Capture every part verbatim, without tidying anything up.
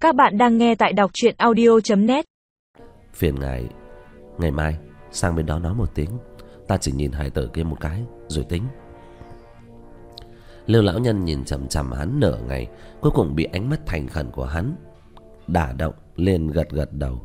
Các bạn đang nghe tại đọc truyện audio chấm net. Phiền ngài, ngày mai sang bên đó nói một tiếng. Ta chỉ nhìn hài tử kia một cái rồi tính. Lưu lão nhân nhìn chằm chằm hắn nửa ngày, cuối cùng bị ánh mắt thành khẩn của hắn đả động, liền gật gật đầu.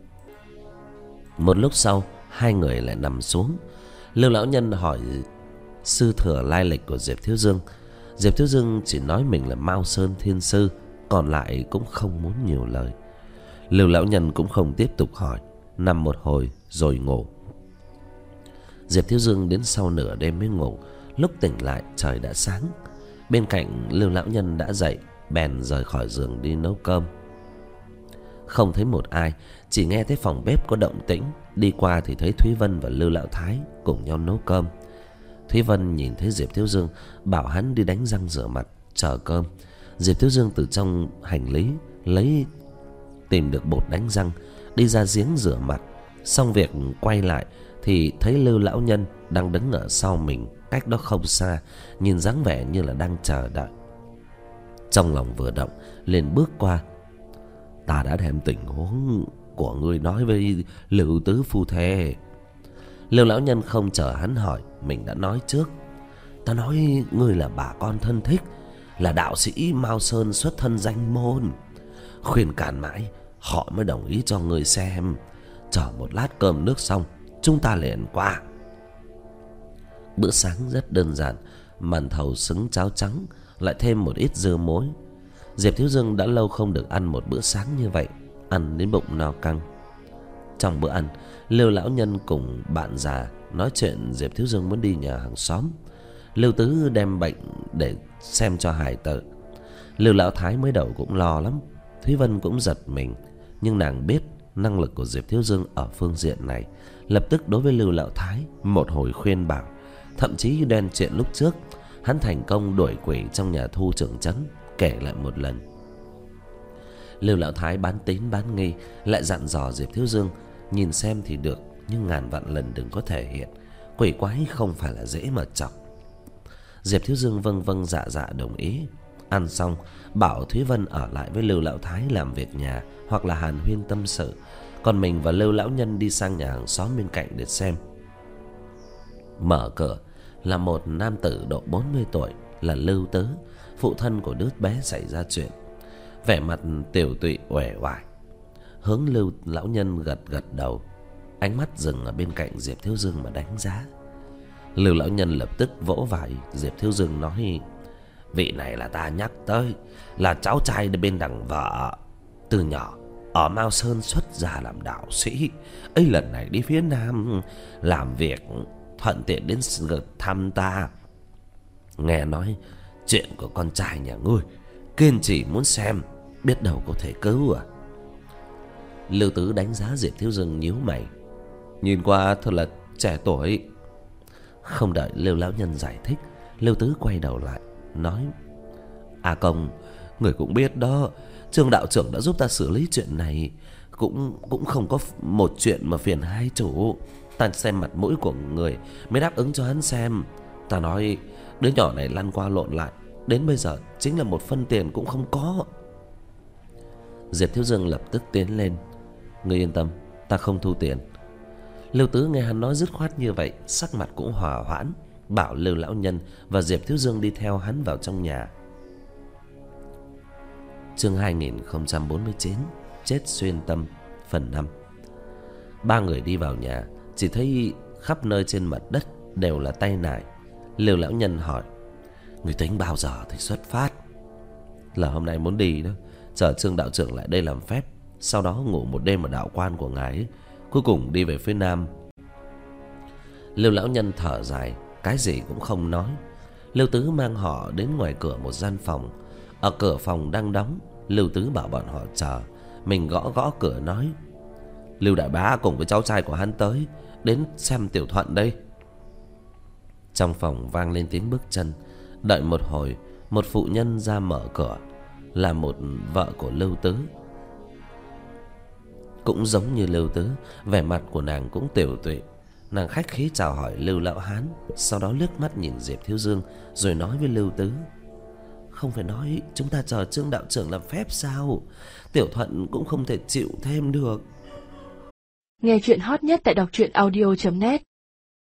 Một lúc sau, hai người lại nằm xuống. Lưu lão nhân hỏi sư thừa lai lịch của Diệp Thiếu Dương. Diệp Thiếu Dương chỉ nói mình là Mao Sơn Thiên Sư, còn lại cũng không muốn nhiều lời. Lưu lão nhân cũng không tiếp tục hỏi, nằm một hồi rồi ngủ. Diệp Thiếu Dương đến sau nửa đêm mới ngủ. Lúc tỉnh lại trời đã sáng. Bên cạnh Lưu lão nhân đã dậy, bèn rời khỏi giường đi nấu cơm. Không thấy một ai, chỉ nghe thấy phòng bếp có động tĩnh. Đi qua thì thấy Thúy Vân và Lưu lão thái cùng nhau nấu cơm. Thúy Vân nhìn thấy Diệp Thiếu Dương, bảo hắn đi đánh răng rửa mặt chờ cơm. Diệp Thiếu Dương từ trong hành lý lấy tìm được bột đánh răng, đi ra giếng rửa mặt. Xong việc quay lại thì thấy Lưu lão nhân đang đứng ở sau mình, cách đó không xa, nhìn dáng vẻ như là đang chờ đợi. Trong lòng vừa động, liền bước qua. Ta đã đem tình huống của ngươi nói với Lưu tứ phu thê. Lưu lão nhân không chờ hắn hỏi, mình đã nói trước. Ta nói ngươi là bà con thân thích, là đạo sĩ Mao Sơn xuất thân danh môn. Khuyên cản mãi họ mới đồng ý cho ngươi xem. Chờ một lát cơm nước xong, chúng ta liền qua. Bữa sáng rất đơn giản, màn thầu xứng cháo trắng, lại thêm một ít dưa muối. Diệp Thiếu Dương đã lâu không được ăn một bữa sáng như vậy, ăn đến bụng no căng. Trong bữa ăn, Lưu lão nhân cùng bạn già nói chuyện Diệp Thiếu Dương muốn đi nhà hàng xóm. Lưu tứ đem bệnh để xem cho hài tử. Lưu lão thái mới đầu cũng lo lắm. Thúy Vân cũng giật mình, nhưng nàng biết năng lực của Diệp Thiếu Dương ở phương diện này, lập tức đối với Lưu lão thái một hồi khuyên bảo. Thậm chí đen chuyện lúc trước hắn thành công đuổi quỷ trong nhà thu trưởng trấn kể lại một lần. Lưu lão thái bán tín bán nghi, lại dặn dò Diệp Thiếu Dương nhìn xem thì được, nhưng ngàn vạn lần đừng có thể hiện. Quỷ quái không phải là dễ mà chọc. Diệp Thiếu Dương vâng vâng dạ dạ đồng ý. Ăn xong, bảo Thúy Vân ở lại với Lưu lão thái làm việc nhà hoặc là hàn huyên tâm sự, còn mình và Lưu lão nhân đi sang nhà hàng xóm bên cạnh để xem. Mở cửa là một nam tử độ bốn mươi tuổi, là Lưu Tứ, phụ thân của đứa bé xảy ra chuyện. Vẻ mặt tiểu tụy uể oải, hướng Lưu lão nhân gật gật đầu, ánh mắt dừng ở bên cạnh Diệp Thiếu Dương mà đánh giá. Lưu lão nhân lập tức vỗ vai Diệp Thiếu Dương nói: vị này là ta nhắc tới, là cháu trai bên đằng vợ. Từ nhỏ ở Mao Sơn xuất gia làm đạo sĩ, ấy lần này đi phía Nam làm việc, thuận tiện đến thăm ta. Nghe nói chuyện của con trai nhà ngươi, kiên trì muốn xem, biết đâu có thể cứu à. Lưu Tứ đánh giá Diệp Thiếu Dương nhíu mày, nhìn qua thật là trẻ tuổi. Không đợi Lưu lão nhân giải thích, Lưu Tứ quay đầu lại nói: A Công, người cũng biết đó, Trương đạo trưởng đã giúp ta xử lý chuyện này, cũng cũng không có một chuyện mà phiền hai chủ. Ta xem mặt mũi của người mới đáp ứng cho hắn xem. Ta nói đứa nhỏ này lăn qua lộn lại, đến bây giờ chính là một phân tiền cũng không có. Diệp Thiếu Dương lập tức tiến lên: ngươi yên tâm, ta không thu tiền. Lưu Tứ nghe hắn nói dứt khoát như vậy, sắc mặt cũng hòa hoãn, bảo Lưu lão nhân và Diệp Thiếu Dương đi theo hắn vào trong nhà. Chương hai nghìn không trăm bốn mươi chín, chết xuyên tâm, phần năm. Ba người đi vào nhà, chỉ thấy khắp nơi trên mặt đất đều là tay nải. Lưu lão nhân hỏi: người tính bao giờ thì xuất phát? Là hôm nay muốn đi đó, chờ Trương đạo trưởng lại đây làm phép, sau đó ngủ một đêm ở đạo quan của ngài ấy, cuối cùng đi về phía Nam. Lưu lão nhân thở dài, cái gì cũng không nói. Lưu Tứ mang họ đến ngoài cửa một gian phòng. Ở cửa phòng đang đóng, Lưu Tứ bảo bọn họ chờ. Mình gõ gõ cửa nói: Lưu đại bá cùng với cháu trai của hắn tới, đến xem Tiểu Thuận đây. Trong phòng vang lên tiếng bước chân. Đợi một hồi, một phụ nhân ra mở cửa, là một vợ của Lưu Tứ, cũng giống như Lưu Tứ. Vẻ mặt của nàng cũng tiểu tụy. Nàng khách khí chào hỏi Lưu lão hán, sau đó liếc mắt nhìn Diệp Thiếu Dương, rồi nói với Lưu Tứ: không phải nói chúng ta chờ Trương đạo trưởng làm phép sao? Tiểu Thuận cũng không thể chịu thêm được. Nghe chuyện hot nhất tại đọc truyện audio chấm net.